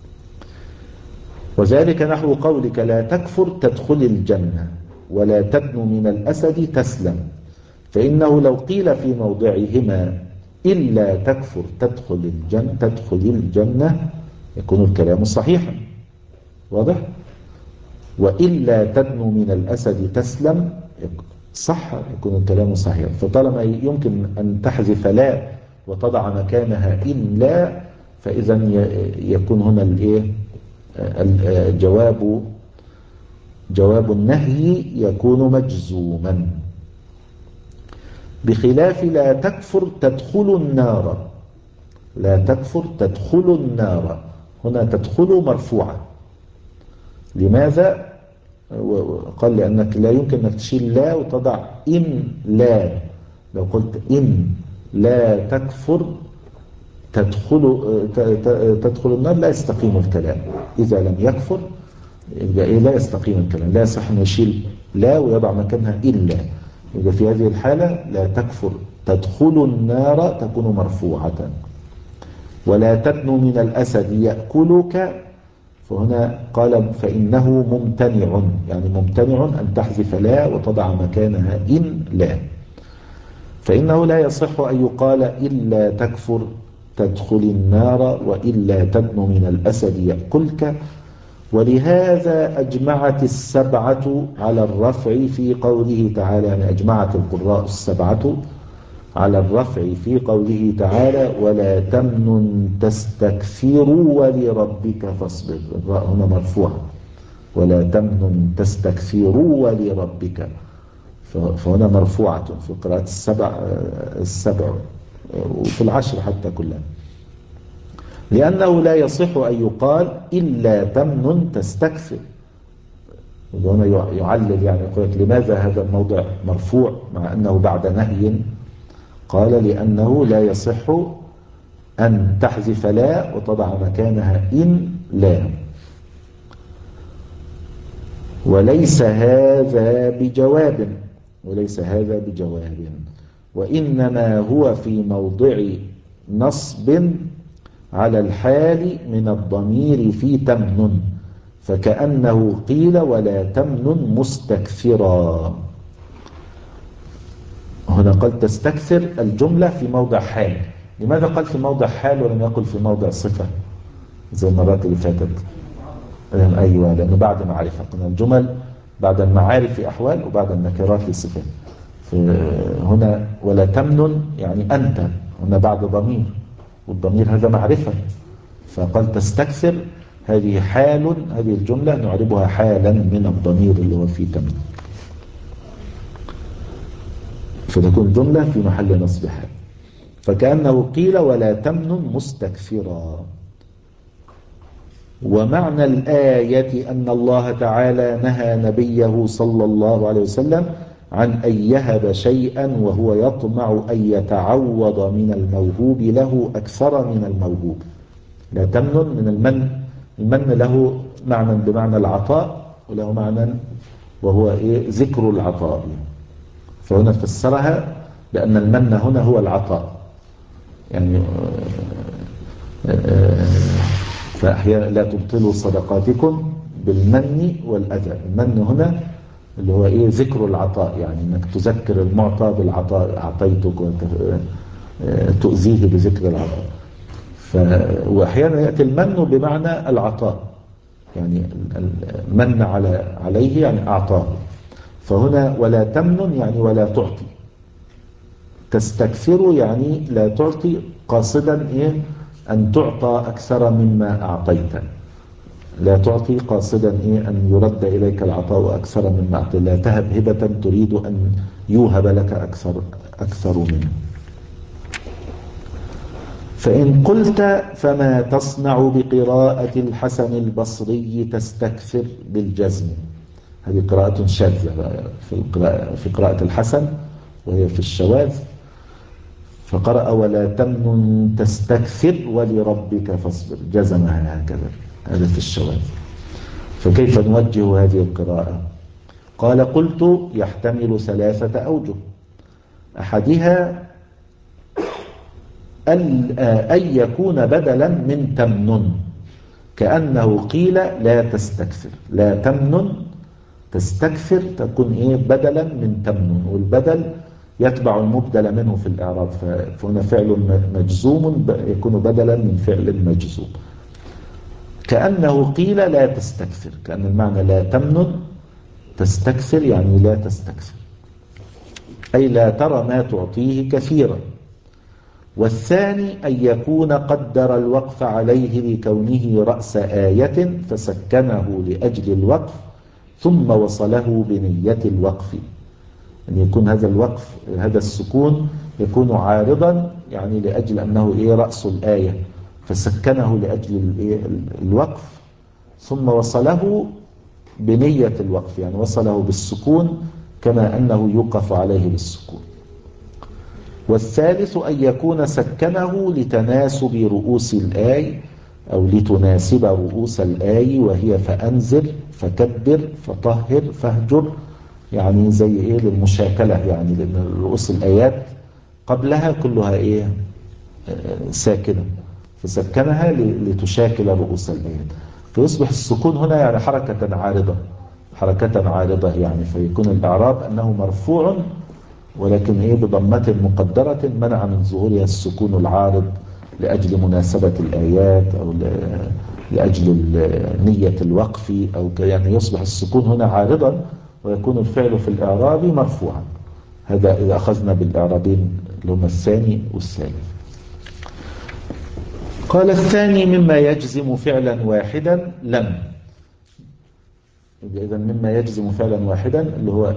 وذلك نحو قولك لا تكفر تدخل الجنة ولا تدن من الأسد تسلم، فإنه لو قيل في موضعهما إلا تكفر تدخل الجنة تدخل الجنة يكون الكلام صحيحا، واضح؟ وإلا تدن من الأسد تسلم صح، يكون الكلام صحيحا. فطالما يمكن أن تحذف لا وتضع مكانها إن لا، فإذا يكون هنا الإيه الجواب جواب النهي يكون مجزوما، بخلاف لا تكفر تدخل النار. لا تكفر تدخل النار، هنا تدخل مرفوعة، لماذا؟ قال لأنك لا يمكن أنك تشيل لا وتضع إن لا، لو قلت إن لا تكفر تدخل تدخل النار لا يستقيم الكلام، إذا لم يكفر يبقى إيه لا يستقيم الكلام، لا يصح أن يشيل لا ويضع مكانها إلا، يبقى في هذه الحالة لا تكفر تدخل النار تكون مرفوعة. ولا تدن من الأسد يأكلك، فهنا قال فإنه ممتنع، يعني ممتنع أن تحذف لا وتضع مكانها إن لا، فإنه لا يصح أن يقال إلا تكفر تدخل النار وإلا تدن من الأسد يأكلك. ولهذا أجمعت السبعة على الرفع في قوله تعالى، يعني أجمعت القراء السبعة على الرفع في قوله تعالى ولا تمنن تستكثر ولربك فاصبر، الراء هنا مرفوعة، ولا تمنن تستكثر ولربك، فهنا مرفوعة في قراءة السبع السبع وفي العشر حتى كلها، لأنه لا يصح أن يقال إلا تمنن تستكثر. وهنا يعلل يعني يقول لماذا هذا الموضع مرفوع مع أنه بعد نهي؟ قال لأنه لا يصح أن تحذف لا وتضع مكانها إن لا، وليس هذا بجواب وليس هذا بجواب وإنما هو في موضع نصب على الحال من الضمير في تمنن، فكأنه قيل ولا تمنن مستكثرا. هنا قال تستكثر الجملة في موضع حال، لماذا قال في موضع حال ولم يقل في موضع صفة زي المرات اللي فاتت؟ أيوة، لأنه بعد معرفة، قلنا الجمل بعد المعارف في أحوال وبعد النكرات لصفات، هنا ولا تمنن يعني أنت، هنا بعد ضمير، والضمير هذا معرفة، فقال تستكثر، هذه حال، هذه الجملة نعربها حالا من الضمير اللي هو في تمنن، فتكون جملة في محل نصب حال. فكأنه قيل ولا تمنن مستكثرا. ومعنى الآية أن الله تعالى نهى نبيه صلى الله عليه وسلم عن أن يهب شيئا وهو يطمع أن يتعوض من الموهوب له أكثر من الموهوب. لا تمنن من المن، المن له معنى بمعنى العطاء، وله معنى وهو إيه ذكر العطاء، فهنا فسرها بأن المن هنا هو العطاء، يعني فأحيانا لا تبطلوا صدقاتكم بالمن والأذى. المن هنا اللي هو إيه ذكر العطاء، يعني أنك تذكر المعطى بالعطاء، أعطيتك وتؤذيه بذكر العطاء. ف... وأحيانا يأتي المن بمعنى العطاء، يعني المن على عليه يعني أعطاه. فهنا ولا تمنن يعني ولا تعطي، تستكثر يعني لا تعطي قاصدا إيه أن تعطى أكثر مما أعطيت، لا تعطي قاصدا إيه أن يرد إليك العطاء أكثر مما أعطيت، لا تهب هبة تريد أن يوهب لك أكثر أكثر منه. فإن قلت فما تصنع بقراءة الحسن البصري تستكثر بالجزم؟ هذه قراءة شاذة في القراءة في قراءة الحسن، وهي في الشواذ. فقرأ ولا تمنن تستكثر ولربك فاصبر، جزمها هكذا، هذا في الشواذ. فكيف نوجه هذه القراءة؟ قال قلت يحتمل ثلاثة أوجه. أحدها أن يكون بدلا من تمنن، كأنه قيل لا تستكثر، لا تمنن تستكثر تكون إيه بدلا من تمنن، والبدل يتبع المبدل منه في الإعراب، فهنا فعل مجزوم يكون بدلا من فعل مجزوم. كأنه قيل لا تستكثر، كأن المعنى لا تمنن تستكثر يعني لا تستكثر، أي لا ترى ما تعطيه كثيرا. والثاني أن يكون قدر الوقف عليه لكونه رأس آية فسكنه لأجل الوقف ثم وصله بنية الوقف، أن يكون هذا الوقف هذا السكون يكون عارضا، يعني لأجل أنه إيه رأس الآية، فسكنه لأجل الوقف ثم وصله بنية الوقف، يعني وصله بالسكون كما أنه يوقف عليه بالسكون. والثالث أن يكون سكنه لتناسب رؤوس الآي أو لتناسب رؤوس الآي، وهي فأنذر فكبر فطهر فاهجر، يعني زي إيه للمشاكلة، يعني لأن رؤوس الآيات قبلها كلها إيه ساكنة، فسكنها لتشاكل رؤوس الآيات، فيصبح السكون هنا يعني حركة عارضة، حركة عارضة يعني، فيكون الإعراب أنه مرفوع ولكن إيه بضمة مقدرة منع من ظهورها السكون العارض لأجل مناسبة الآيات أو لأجل نية الوقف أو يعني يصبح السكون هنا عارضا ويكون الفعل في الإعراب مرفوعا. هذا إذا أخذنا بالإعرابين اللي هما الثاني والثالث. قال الثاني مما يجزم فعلا واحدا لم، إذا مما يجزم فعلا واحدا اللي هو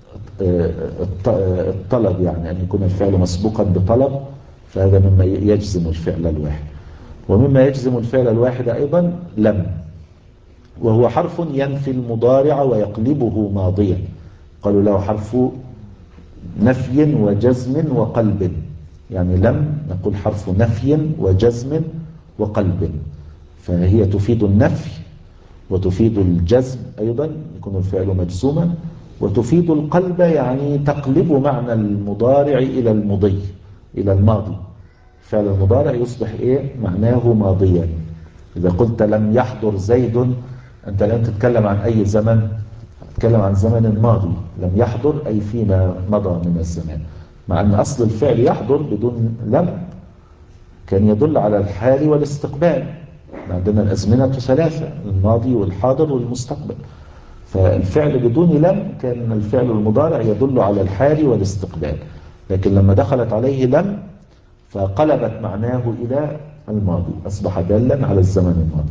الطلب، يعني أن يكون الفعل مسبوقا بطلب، فهذا مما يجزم الفعل الواحد. ومما يجزم الفعل الواحد أيضا لم، وهو حرف ينفي المضارع ويقلبه ماضيا، قالوا له حرف نفي وجزم وقلب، يعني لم نقول حرف نفي وجزم وقلب، فهي تفيد النفي وتفيد الجزم أيضا يكون الفعل مجزوما، وتفيد القلب يعني تقلب معنى المضارع إلى المضي إلى الماضي، فعل المضارع يصبح إيه معناه ماضيا. إذا قلت لم يحضر زيد أنت الآن تتكلم عن أي زمن؟ تتكلم عن زمن ماضي، لم يحضر أي فيما مضى من الزمان، مع أن أصل الفعل يحضر بدون لم كان يدل على الحال والاستقبال، عندنا الأزمنة ثلاثة، الماضي والحاضر والمستقبل، فالفعل بدون لم كان الفعل المضارع يدل على الحال والاستقبال، لكن لما دخلت عليه لم فقلبت معناه إلى الماضي، أصبح دالا على الزمن الماضي.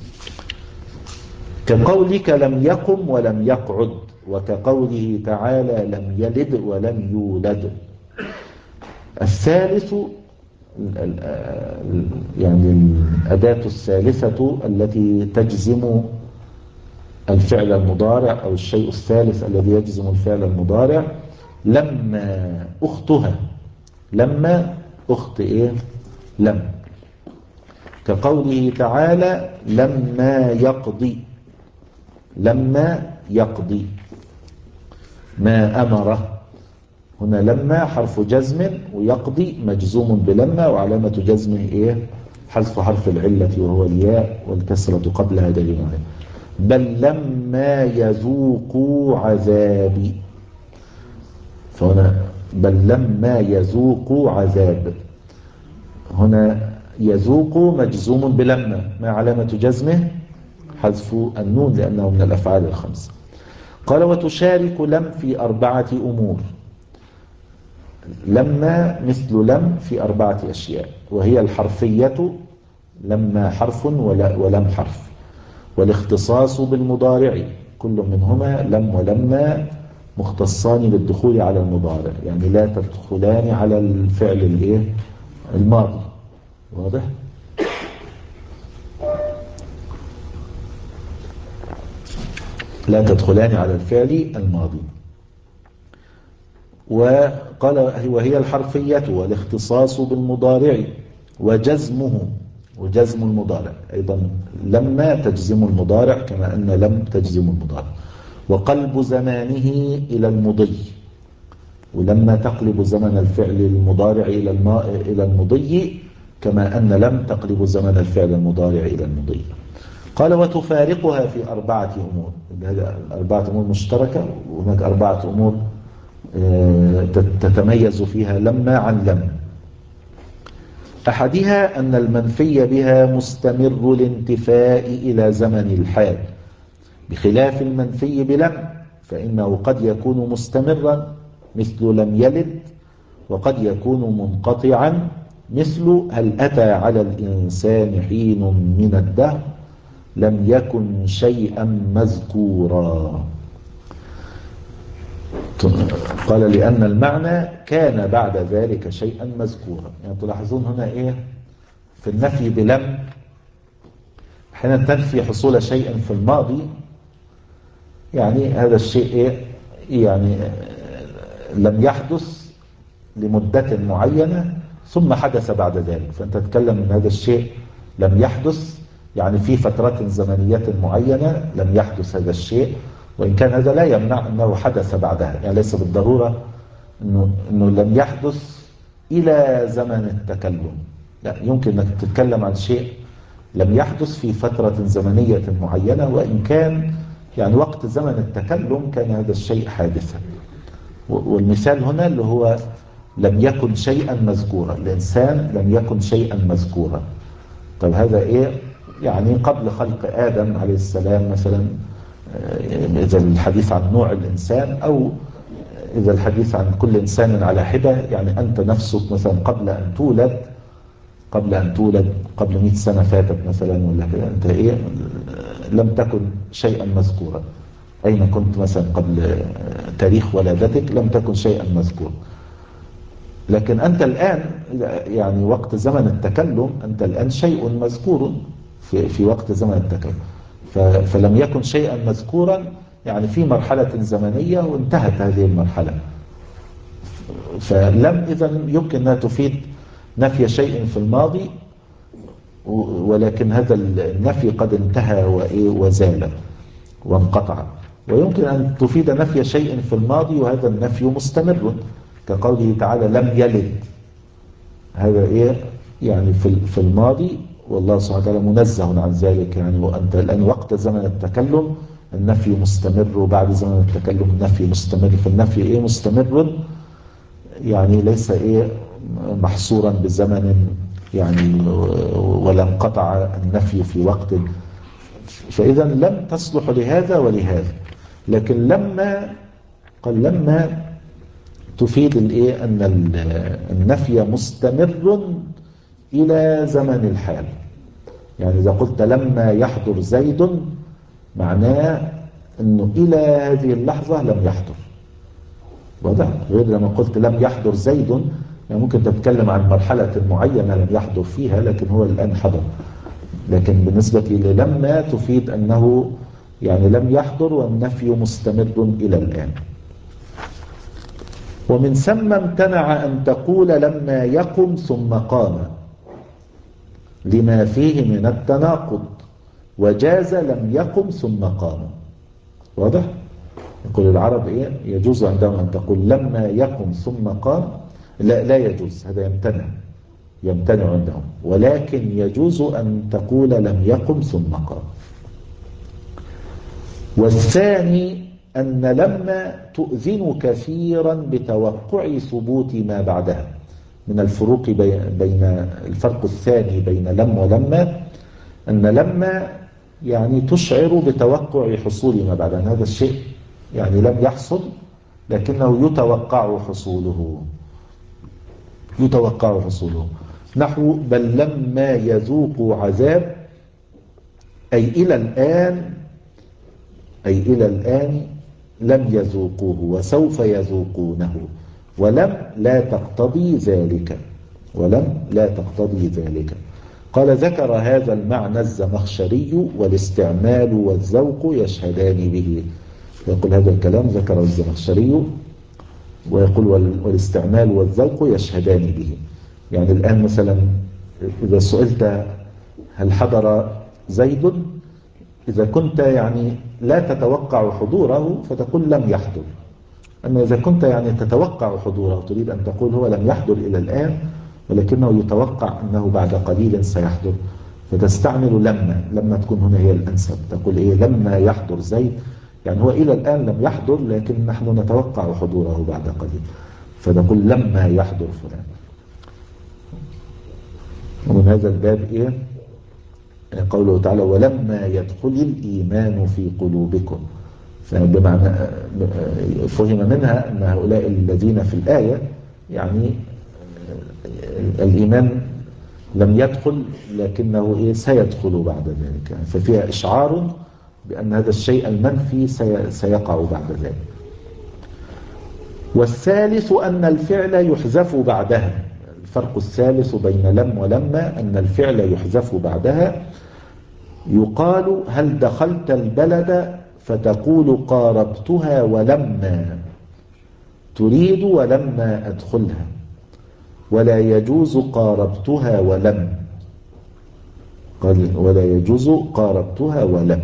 كقولك لم يقم ولم يقعد، وكقوله تعالى لم يلد ولم يولد. الثالث يعني الأداة الثالثة التي تجزم الفعل المضارع أو الشيء الثالث الذي يجزم الفعل المضارع لما أختها. لما أخت إيه؟ لم. كقوله تعالى لما يقضي. لما يقضي ما أمره. هنا لما حرف جزم، ويقضي مجزوم بلما، وعلامة جزمه إيه؟ حذف حرف العلة وهو الياء والكسرة قبلها دليل عليه. بل لما يذوقوا عذابي. فهنا بل لما يذوقوا عذاب. هنا يذوق مجزوم بلما، ما علامة جزمه؟ حذف النون لأنه من الأفعال الخمسة. قال وتشارك لم في أربعة أمور. لما مثل لم في أربعة أشياء، وهي الحرفية، لما حرف ولم حرف، والاختصاص بالمضارع، كل منهما لم ولما مختصان بالدخول على المضارع، يعني لا تدخلان على الفعل الايه الماضي. واضح؟ لا تدخلان على الفعل الماضي. وقال وهي الحرفية والاختصاص بالمضارع وجزمه، وجزم المضارع أيضا لما تجزم المضارع كما أن لم تجزم المضارع. وقلب زمانه إلى المضي، ولما تقلب زمن الفعل المضارع إلى إلى المضي كما أن لم تقلب زمن الفعل المضارع إلى المضي. قال وتفارقها في أربعة أمور. أربعة أمور مشتركة، وهناك أربعة أمور تتميز فيها لما عن لم. أحدها أن المنفي بها مستمر الانتفاء إلى زمن الحال، بخلاف المنفي بلم فإنه قد يكون مستمرا مثل لم يلد، وقد يكون منقطعا مثل هل أتى على الإنسان حين من الدهر لم يكن شيئا مذكورا. قال لأن المعنى كان بعد ذلك شيئا مذكورا. يعني تلاحظون هنا إيه في النفي بلم حين تنفي حصول شيء في الماضي، يعني هذا الشيء إيه يعني لم يحدث لمدة معينة ثم حدث بعد ذلك، فأنت تتكلم من هذا الشيء لم يحدث يعني في فترة زمنية معينة لم يحدث هذا الشيء، وإن كان هذا لا يمنع أنه حدث بعدها، يعني ليس بالضرورة أنه, إنه لم يحدث إلى زمن التكلم، لا، يمكن أنك تتكلم عن شيء لم يحدث في فترة زمنية معينة، وإن كان يعني وقت زمن التكلم كان هذا الشيء حادثا. والمثال هنا اللي هو لم يكن شيئا مذكورا، الإنسان لم يكن شيئا مذكورا. طب هذا إيه؟ يعني قبل خلق آدم عليه السلام مثلا، إذا الحديث عن نوع الإنسان، أو إذا الحديث عن كل إنسان على حدة، يعني أنت نفسك مثلا قبل أن تولد قبل أن تولد قبل مئة سنة فاتت مثلا ولا كده، أنت إيه لم تكن شيئا مذكورا. أين كنت مثلا قبل تاريخ ولادتك؟ لم تكن شيئا مذكورا. لكن أنت الآن يعني وقت زمن التكلم أنت الآن شيء مذكور في, في وقت زمن التكلم، فلم يكن شيئا مذكورا يعني في مرحلة زمنية وانتهت هذه المرحلة. فلم إذن يمكن أنها تفيد نفي شيء في الماضي، ولكن هذا النفي قد انتهى وزال وانقطع. ويمكن أن تفيد نفي شيء في الماضي وهذا النفي مستمر، كقوله تعالى لم يلد، هذا إيه يعني في الماضي والله سبحانه وتعالى منزه عن ذلك، يعني وأنت الآن وقت زمن التكلم النفي مستمر، وبعد زمن التكلم النفي مستمر، فالنفي إيه مستمر يعني ليس إيه محصورا بزمن يعني ولا انقطع النفي في وقت. فإذا لم تصلح لهذا ولهذا. لكن لما قال لما تفيد الايه ان النفي مستمر الى زمن الحال. يعني اذا قلت لما يحضر زيد معناه انه الى هذه اللحظة لم يحضر. واضح؟ غير لما قلت لم يحضر زيد، يعني ممكن تتكلم عن مرحلة معينة لم يحضر فيها لكن هو الآن حضر. لكن بالنسبة للما تفيد أنه يعني لم يحضر والنفي مستمر إلى الآن. ومن ثم امتنع أن تقول لما يقم ثم قام لما فيه من التناقض، وجاز لم يقم ثم قام. واضح؟ يقول العرب إيه؟ يجوز عندهم أن تقول لما يقم ثم قام، لا لا يجوز، هذا يمتنع يمتنع عندهم، ولكن يجوز أن تقول لم يقم ثم قام. والثاني أن لما تؤذن كثيرا بتوقع ثبوت ما بعدها. من الفروق بين الفرق الثاني بين لم ولما أن لما يعني تشعر بتوقع حصول ما بعدها، هذا الشيء يعني لم يحصل لكنه يتوقع حصوله يتوقع حصوله نحو بل لما يذوقوا عذاب، أي إلى الآن أي إلى الآن لم يذوقوه وسوف يذوقونه، ولم لا تقتضي ذلك ولم لا تقتضي ذلك. قال ذكر هذا المعنى الزمخشري والاستعمال والذوق يشهدان به. يقول هذا الكلام ذكر الزمخشري ويقول والاستعمال والذوق يشهدان به. يعني الآن مثلا إذا سئلت هل حضر زيد، إذا كنت يعني لا تتوقع حضوره فتقول لم يحضر. أما إذا كنت يعني تتوقع حضوره تريد أن تقول هو لم يحضر إلى الآن ولكنه يتوقع أنه بعد قليل سيحضر، فتستعمل لما لما تكون هنا هي الأنسب. تقول إيه لما يحضر زيد، يعني هو إلى الآن لم يحضر لكن نحن نتوقع حضوره بعد قليل، فتقول لما يحضر فلان. ومن هذا الباب إيه قوله تعالى ولما يدخل الإيمان في قلوبكم، فبمعنى فهم منها أن هؤلاء الذين في الآية يعني الإيمان لم يدخل لكنه إيه سيدخل بعد ذلك، ففيها إشعار بأن هذا الشيء المنفي سيقع بعد ذلك. والثالث أن الفعل يحذف بعدها. الفرق الثالث بين لم ولما أن الفعل يحذف بعدها. يقال هل دخلت البلد فتقول قاربتها ولما تريد ولما أدخلها، ولا يجوز قاربتها ولم. قال ولا يجوز قاربتها ولم.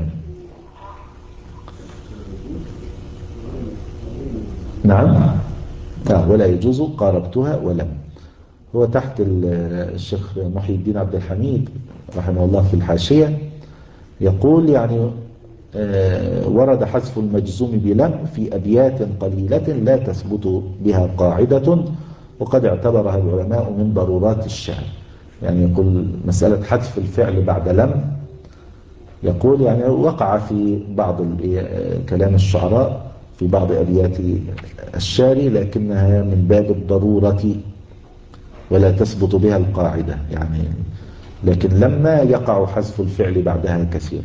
نعم آه ولا يجوز قاربتها ولم. هو تحت الشيخ محي الدين عبد الحميد رحمه الله في الحاشية يقول يعني آه ورد حذف المجزوم بلم في أبيات قليلة لا تثبت بها قاعدة، وقد اعتبرها العلماء من ضرورات الشعر. يعني يقول مسألة حذف الفعل بعد لم يقول يعني وقع في بعض كلام الشعراء في بعض أبيات الشعر لكنها من باب الضرورة ولا تثبت بها القاعدة يعني، لكن لما يقع حذف الفعل بعدها كثير.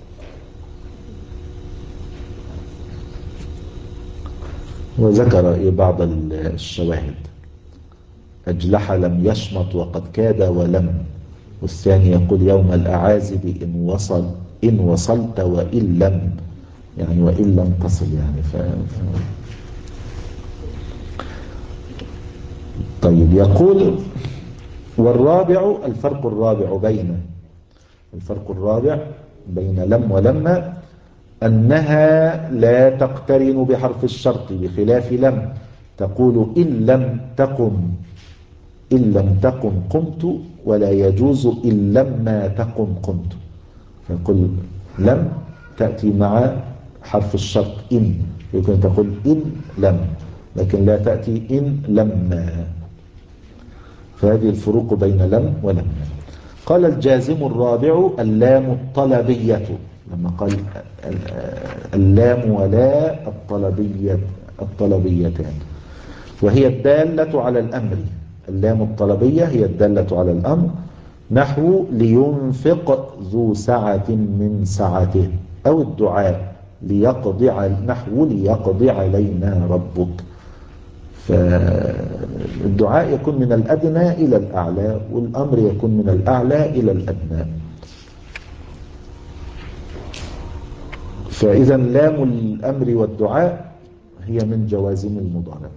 وذكر بعض الشواهد أجلح لم يشمط وقد كاد ولم. والثاني يقول يوم الأعازب إن وصل إن وصلت وإن لم، يعني وإن لم تصل يعني ف... طيب يقول والرابع الفرق الرابع بين الفرق الرابع بين لم ولما أنها لا تقترن بحرف الشرط بخلاف لم، تقول إن لم تقم إن لم تقم قمت، ولا يجوز إن لما تقم قمت. فيقول لم تأتي مع حرف الشرط إن، يمكن تقول إن لم لكن لا تأتي إن لما. فهذه الفروق بين لم ولما. قال الجازم الرابع اللام الطلبية. لما قال اللام ولا الطلبية الطلبيتان، وهي الدالة على الأمر. اللام الطلبية هي الدالة على الأمر، نحو لينفق ذو سعة من سعته، أو الدعاء ليقضي نحو ليقضي علينا ربك. فالدعاء يكون من الأدنى إلى الأعلى، والأمر يكون من الأعلى إلى الأدنى. فإذا لام الأمر والدعاء هي من جوازم المضارع.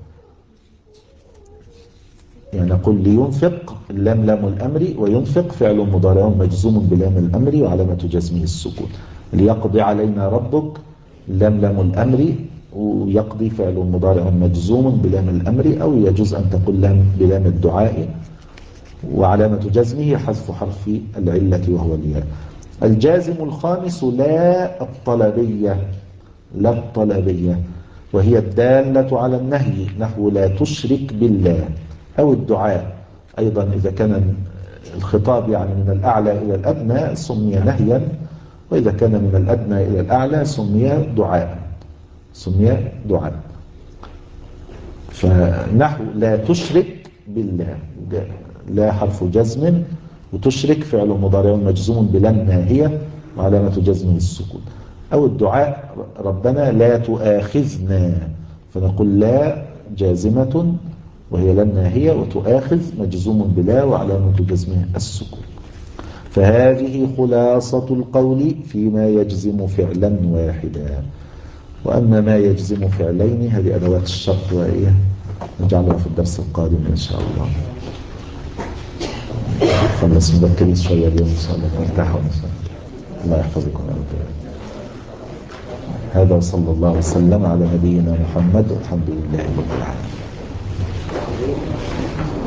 يعني نقول لينفق، اللام لام الأمر، وينفق فعل مضارع مجزوم بلام الأمر وعلامة جزمه السكون. ليقضي علينا ربك، لام لام الأمر، ويقضي فعل مضارع مجزوم بلام الأمر، أو يجوز أن تقول لام بلام الدعاء وعلامة جزمه حذف حرف العلة وهو الياء. الجازم الخامس لا الطلبية، لا الطلبية، وهي الدالة على النهي، نحو لا تشرك بالله، أو الدعاء أيضا إذا كان الخطاب يعني من الأعلى إلى الأدنى سمي نهيا، وإذا كان من الأدنى إلى الأعلى سمي دعاء سمي دعاء. فنحو لا تشرك بالله، لا حرف جزم، وتشرك فعل مضارع مجزوم بلا الناهية وعلامة جزمه السكون. أو الدعاء ربنا لا تؤاخذنا، فنقول لا جازمة وهي لا الناهية، وتؤاخذ مجزوم بلا وعلامة جزمه السكون. فهذه خلاصة القول فيما يجزم فعلا واحدا. وأما ما يجزم فعلين هذه أدوات الشرط، وإيه نجعلها في الدرس القادم إن شاء الله. خلص مذكرين شوية اليوم إن شاء الله، مرتاحة ونساء. الله يحفظكم يا رب. هذا وصلى الله وسلم على نبينا محمد والحمد لله رب العالمين.